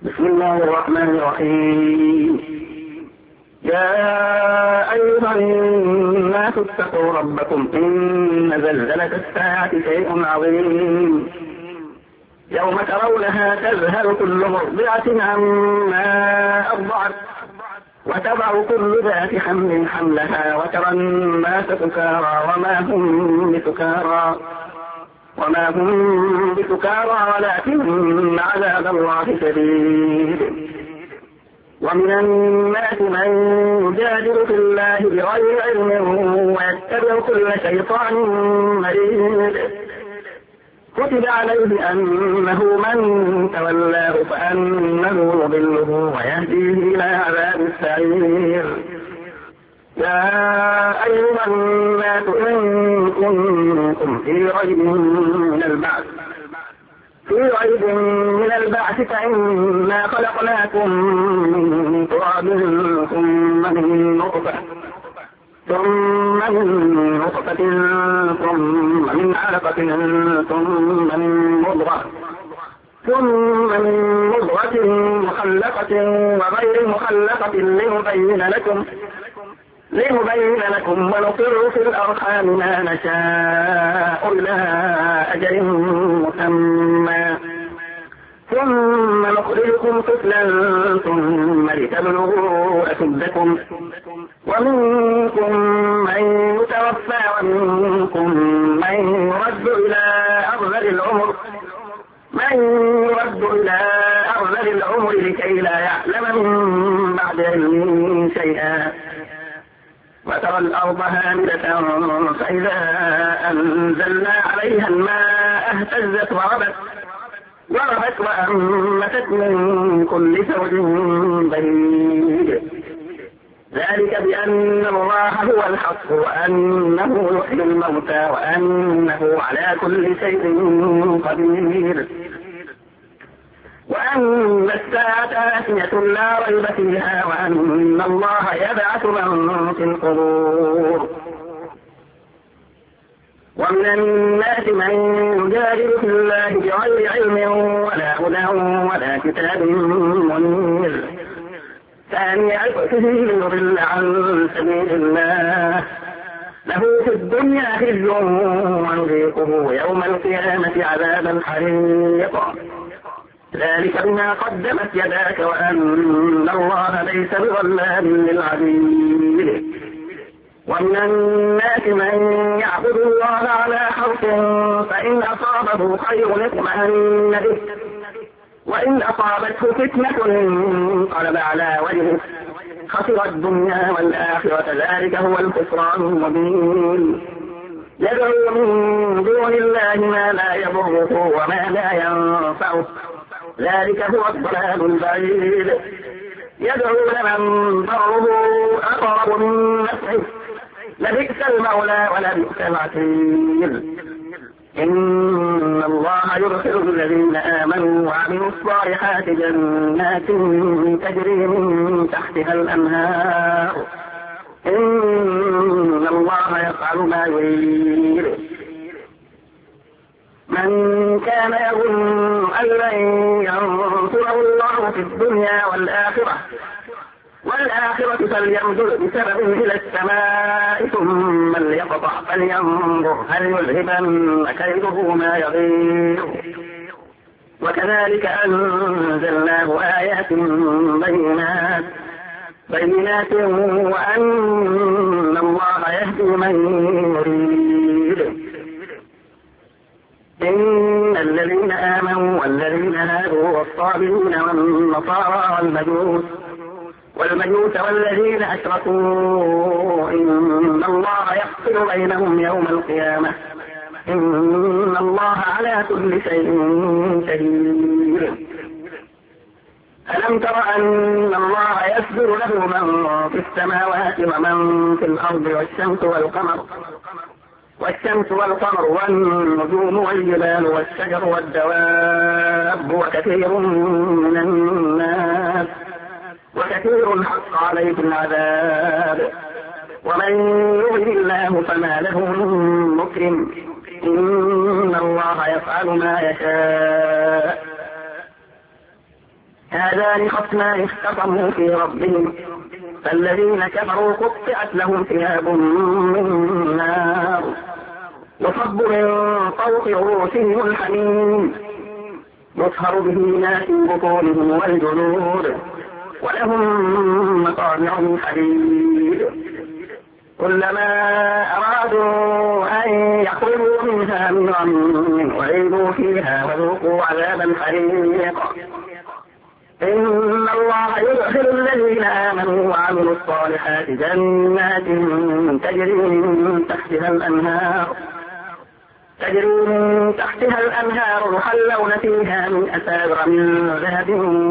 بسم الله الرحمن الرحيم. يا أيها الناس اتقوا ربكم إن زلزلة الساعة شيء عظيم يوم ترونها تذهل كل مرضعة عما أرضعت وتضع كل ذات حمل حملها وترى الناس سكارى وما هم بسكارى ولكن عذاب الله شديد. ومن الناس من يجادل في الله بغير علم ويتبع كل شيطان مريد. كتب عليه أنه من تولاه فأنه يضله ويهديه إلى عذاب السعير. يا أيها الناس إن كنتم في ريب من البعث فإنا خلقناكم من تراب ثم من نطفة ثم من علقة ثم من مضغة مخلقة وغير مخلقة لنبين لكم ونقر في الأرحام ما نشاء إلى أجل مسمى ثم نخرجكم طفلا ثم لتبلغوا أشدكم ومنكم من يتوفى ومنكم من يرد إلى أرذل العمر لكي لا يعلم من بعد علم شيئا. وترى الأرض هامدة فإذا أنزلنا عليها الماء اهتزت وربت وأنبتت من كل زوج بهيج. ذلك بأن الله هو الحق وأنه يحيي الموتى وأنه على كل شيء قدير وأن الساعة آتية لا ريب فيها وأن الله يبعث من في القبور. ومن الناس من يجادل في الله بغير علم ولا هدى ولا كتاب منير ثاني عطفه ليضل عن سبيل الله له في الدنيا خزي ونذيقه يوم القيامة عذاب الحريق. ذلك بما قدمت يداك وأن الله ليس بظلام للعبيد. ومن الناس من يعبد الله على حرف فإن أصابه خير اطمأن به وإن أصابته فتنة انقلب على وجهه خسر الدنيا والآخرة ذلك هو الخسران المبين. يدعو من دون الله ما لا يضره وما لا ينفعه ذلك هو الضلال البعيد. يدعو لمن ضره أقرب من نفعه لبئس المولى ولبئس العشير. إن الله يدخل الذين آمنوا وعملوا الصالحات جنات تجري من تحتها الأنهار إن الله يفعل ما يريد. من كان يظن أن لن ينصره الله في الدنيا والآخرة فليمدد بسبب إلى السماء ثم ليقطع فلينظر هل يذهبن كيده ما يغيظ. وكذلك أنزلناه آيات بينات وأن الله يهدي من يريد. إن الذين آمنوا والذين هادوا والصابرين والنصارى والمجوس والذين أشركوا إن الله يفصل بينهم يوم القيامة إن الله على كل شيء شهيد. ألم تر أن الله يسجد له من في السماوات ومن في الأرض والشمس والقمر والنجوم والجبال والشجر والدواب وكثير حق عليه العذاب ومن يهن الله فما له من مكرم إن الله يفعل ما يشاء. هذان خصمان اختصموا في ربهم فالذين كفروا قطعت لهم ثياب من نار يصب من فوق رؤوسهم الحميم يصهر به ما في بطونهم والجلود ولهم مقامع من حديد كلما أرادوا أن يخرجوا منها من غم أعيدوا فيها وذوقوا عذاب الحريق إن الله يدخل الذين آمنوا وعملوا الصالحات جنات تجري من تحتها الأنهار يحلون فيها من أساور من ذهب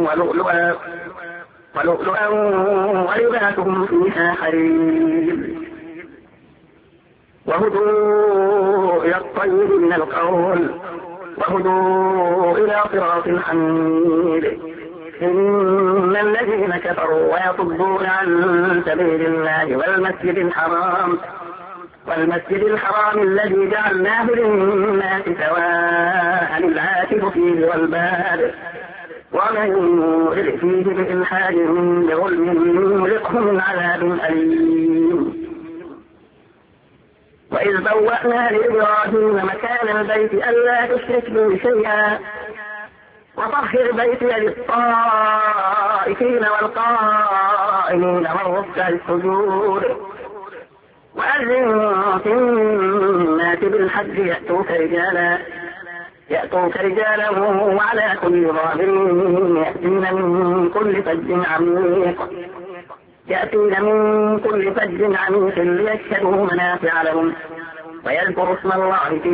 ولؤلؤا ولباسهم فيها حرير وهدوا إلى الطيب من القول وهدوا إلى صراط الحميد إن الذين كفروا ويصدون عن سبيل الله والمسجد الحرام الذي جعلناه للناس سواء العاكف فيه والباد ومن يرد فيه بإلحاد بظلم نذقه من عذاب أليم وإذ بوأنا لإبراهيم مكان البيت ألا تشرك به شيئا وطهر بيتي للطائفين والقائمين والركع السجود وأذن في الناس بالحج يأتوك رجالا وعلى كل ضامر يأتين من كل فج عميق ليشهدوا منافع لهم ويذكروا اسم الله في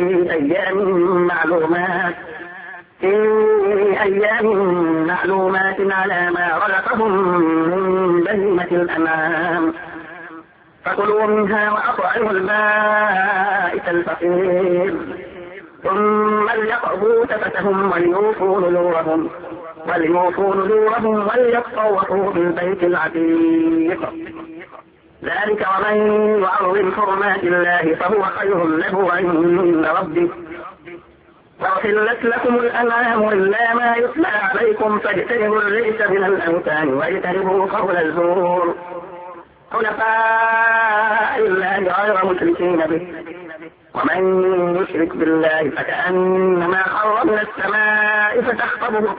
أيام معلومات على ما رزقهم من بهيمة الأنعام فكلوا منها وأطعموا البائس الفقير ثم ليقضوا تفتهم وليوفوا نذورهم وليطوفوا بالبيت العتيق ذلك ومن يعظم حرمات الله فهو خير له عند ربه وأحلت لكم الأنعام إلا ما يتلى عليكم فاجتنبوا الرجس من الأوثان واجتنبوا قول الزور حنفاء الله غير مشركين به ومن يشرك بالله فكأنما خر من السماء فتخطفه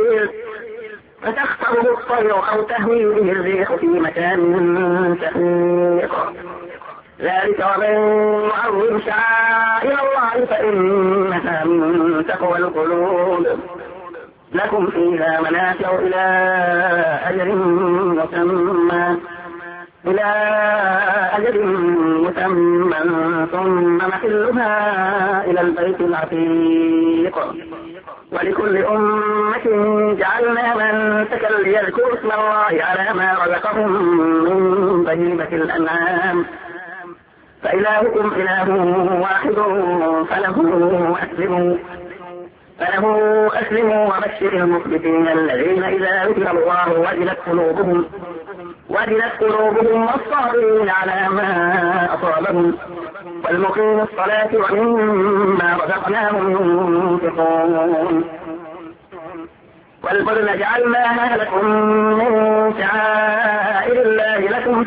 الطير أو تهوي به الريح في مكان سحيق ذلك ومن يعظم شعائر الله فإنها من تقوى القلوب لكم فيها منافع إلى أجل مسمى ثم محلها إلى البيت العتيق ولكل أمة جعلنا منسكا ليذكروا اسم الله على ما رزقهم من بهيمة الأنعام فإلهكم إله واحد فله أسلموا وبشر المخبتين الذين إذا ذكر الله وجلت قلوبهم والصابرين على ما أصابهم والمقيم الصلاة ومما رزقناهم ينفقون والبدن جعلناها لكم من شعائر الله لكم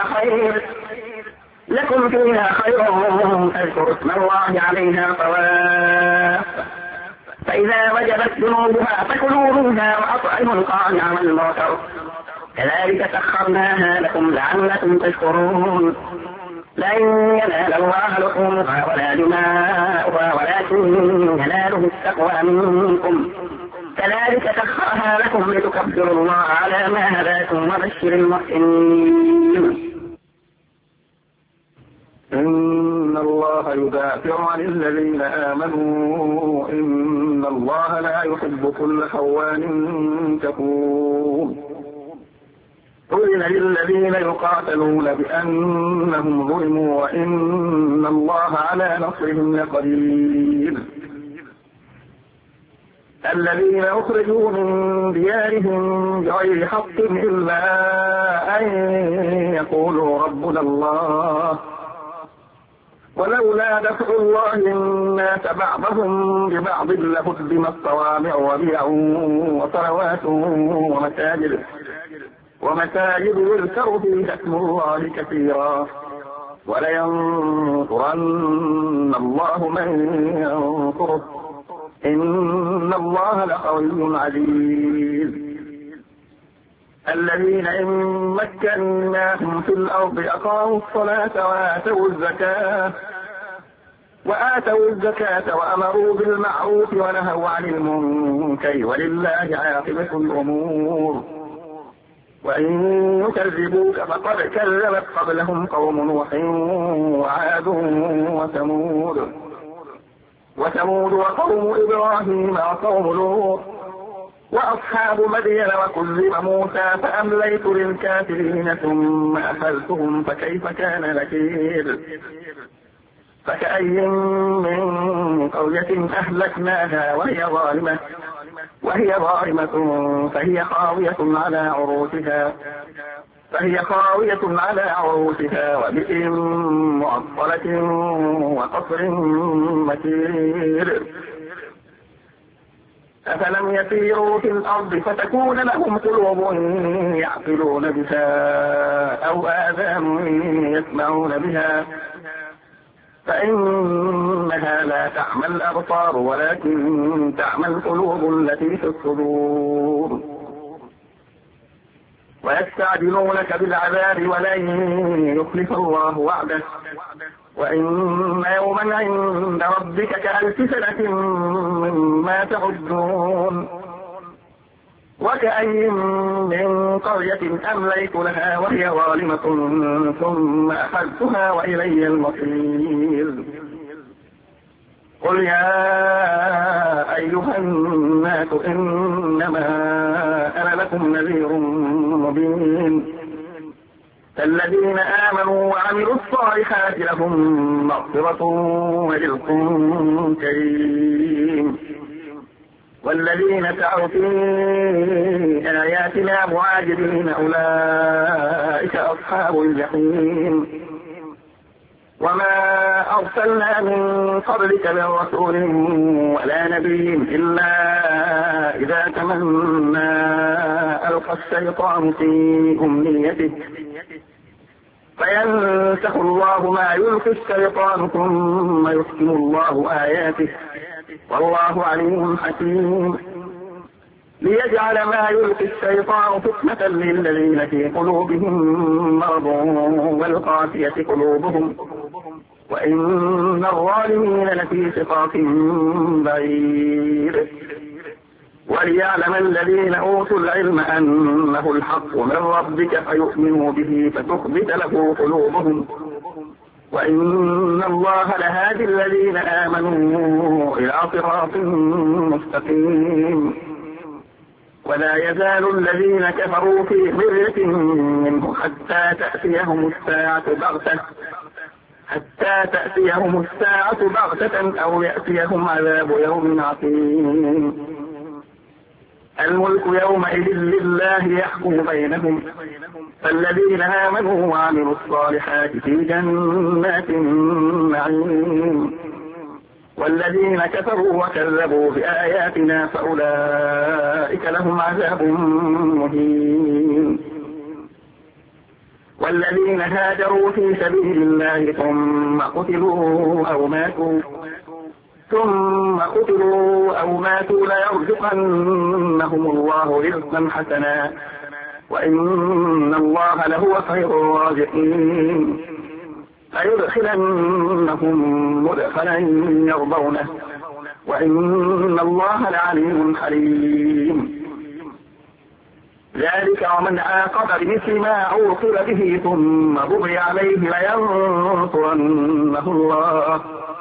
فيها خير فاذكروا اسم الله عليها طواف فإذا وجبت جنوبها فكلوا منها وأطعموا القانع والمعتر كذلك سخرناها لكم لعلكم تشكرون لن ينال الله لحومها ولا دماؤها ولكن يناله التقوى منكم كذلك سخرها لكم لتكبروا الله على ما هداكم وبشر المحسنين إن الله يدافع عن الذين آمنوا إن الله لا يحب كل خوان كفور قيل للذين يقاتلون بأنهم ظلموا وإن الله على نصرهم لقدير الذين أخرجوا من ديارهم بغير حق إلا أن يقولوا ربنا الله ولولا دفع الله الناس بعضهم ببعض لهدمت صوامع وبيع وصلوات ومساجد يذكر فيها اسم الله كثيرا ولينصرن الله من ينصره إن الله لقوي عزيز. الذين إن مكناهم في الأرض أقاموا الصلاة وآتوا الزكاة وأمروا بالمعروف ونهوا عن المنكر ولله عاقبة الأمور. وإن يكذبوك فقد كذبت قبلهم قوم نوح وعاد وثمود وقوم إبراهيم وقوم لوط وأصحاب مدين وكذب موسى فأمليت للكافرين ثم أخذتهم فكيف كان نكير. فكأي من قرية أهلكناها وهي ظالمة فهي خاوية على عروشها وبئر معطلة وقصر مشيد. أفلم يسيروا في الأرض فتكون لهم قلوب يعقلون بها أو آذان يسمعون بها فإنها لا تعمى الأبصار ولكن تعمى القلوب التي في الصدور. ويستعجلونك بالعذاب ولن يخلف الله وعده وإن يوما عند ربك كألف سنة مما تعدون. وكأي من قرية أمليت لها وهي ظالمة ثم أخذتها وإلي المصير. قل يا أيها الناس إنما أنا لكم نذير مبين. الذين آمنوا وعملوا الصالحات لهم مغفرة ورزق كريم. والذين سعوا في آياتنا معاجزين أولئك أصحاب الجحيم. وما أرسلنا من قبلك من رسول ولا نبي إلا إذا تمنى ألقى الشيطان في أمنيته فينسخ الله ما يلقي الشيطان ثم يحكم الله آياته والله عليم حكيم. ليجعل ما يلقي الشيطان فتنة للذين في قلوبهم مرض والقاسية قلوبهم وإن الظالمين لفي شقاق بعيد. وليعلم الذين أوتوا العلم أنه الحق من ربك فيؤمنوا به فتخبت له قلوبهم وإن الله لهادي الذين آمنوا إلى صراط مستقيم. ولا يزال الذين كفروا في مرية منه حتى تأتيهم الساعة بغتة أو يأتيهم عذاب يوم عقيم. الملك يومئذ لله يحكم بينهم فالذين آمنوا وعملوا الصالحات في جنات النعيم والذين كفروا وكذبوا بآياتنا فأولئك لهم عذاب مهين. والذين هاجروا في سبيل الله ثم قتلوا أو ماتوا ليرزقنهم الله رزقا حسنا وإن الله لهو خير الرازقين. ليدخلنهم مدخلا يرضونه وإن الله لعليم حليم. ذلك ومن عاقب بمثل ما عوقب به ثم بغي عليه لينصرنه الله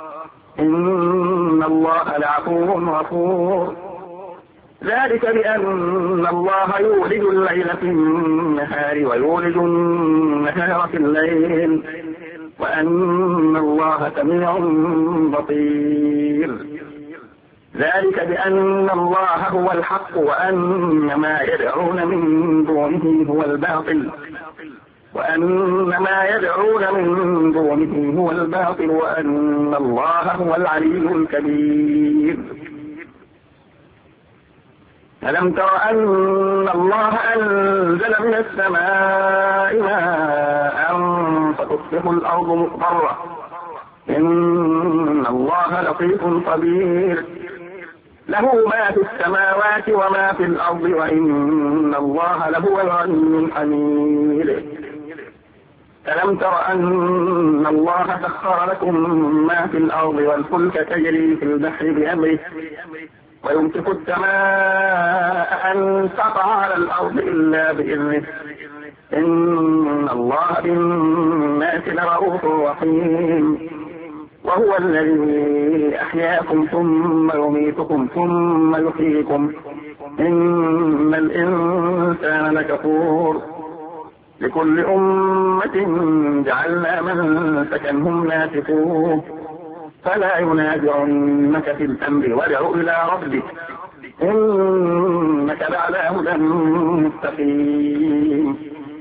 إن الله لعفو غفور. ذلك بأن الله يولج الليل في النهار ويولج النهار في الليل وأن الله سميع بصير. ذلك بأن الله هو الحق وأن ما يدعون من دونه هو الباطل وأن ما يدعون من دونه هو الباطل وأن الله هو العلي الكبير. ألم تر أن الله أنزل من السماء ماء فتصبح الأرض مخضرة إن الله لطيف خبير له ما في السماوات وما في الأرض وإن الله لهو الغني الحميد. ألم تر أن الله سخر لكم ما في الأرض والفلك تجري في البحر بأمره ويمسك السماء أن تقع على الأرض إلا بإذنه إن الله بالناس لرؤوف رحيم. وهو الذي أحياكم ثم يميتكم ثم يحييكم إن الإنسان لكفور. لكل أمة جعلنا منسكا هم ناسكوه فلا ينازعنك في الأمر وادع إلى ربك إنك لعلى هدى مستقيم.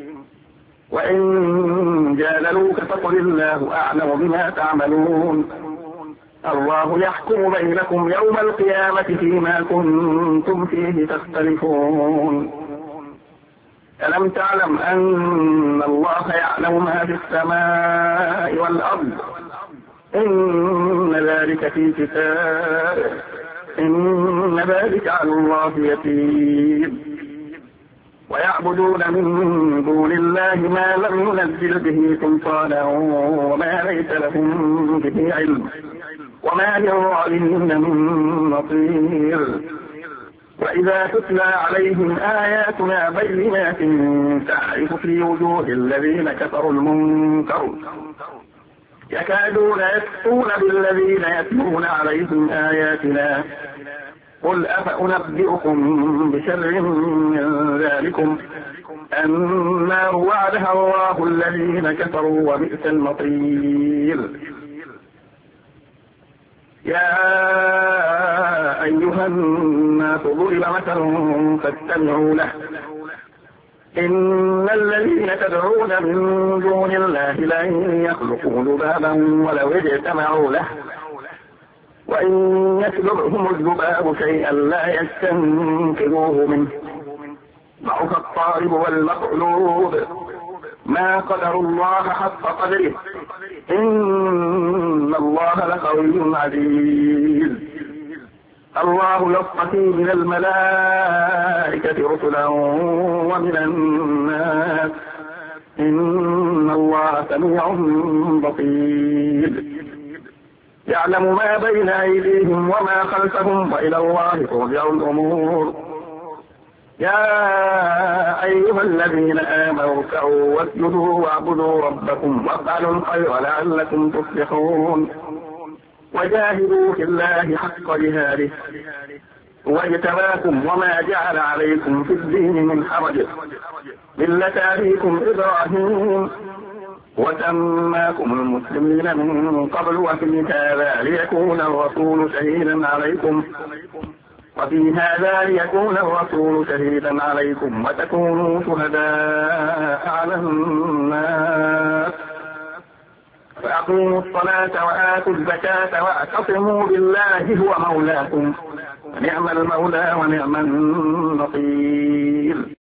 وإن جادلوك فقل الله أعلم بما تعملون الله يحكم بينكم يوم القيامة فيما كنتم فيه تختلفون. ألم تعلم أن الله يعلم ما في السماء والأرض إن ذلك في كتاب إن ذلك على الله يسير. ويعبدون من دون الله ما لم ينزل به سلطانا وما ليس لهم به علم وما للظالمين من نصير. وإذا تتلى عليهم آياتنا بينات تعرف في وجوه الذين كفروا المنكر يكادون يسطون بالذين يتلون عليهم آياتنا قل أفأنبئكم بشر من ذلكم النار وعدها الله الذين كفروا وبئس المصير. يا أيها الناس ضرب مثل فاستمعوا له إن الذين تدعون من دون الله لن يخلقوا ذبابا ولو اجتمعوا له وإن يسلبهم الذباب شيئا لا يستنقذوه منه ضعف الطالب والمطلوب ما قدر الله حق قدره إن الله لقوي عزيز. الله يصطفي من الملائكة رسلا ومن الناس إن الله سميع بصير. يعلم ما بين أيديهم وما خلفهم وإلى الله ترجع الأمور. يا أيها الذين آمنوا اركعوا واسجدوا واعبدوا ربكم وافعلوا الخير لعلكم تفلحون. وجاهدوا في الله حق جهاده واجتباكم وما جعل عليكم في الدين من حرج ملة أبيكم إبراهيم وسماكم المسلمين من قبل وفي هذا ليكون الرسول شهيدا عليكم وتكونوا شهداء على الناس. فأقيموا الصلاة وآتوا الزكاة واعتصموا بالله هو مولاكم ونعم المولى ونعم النصير.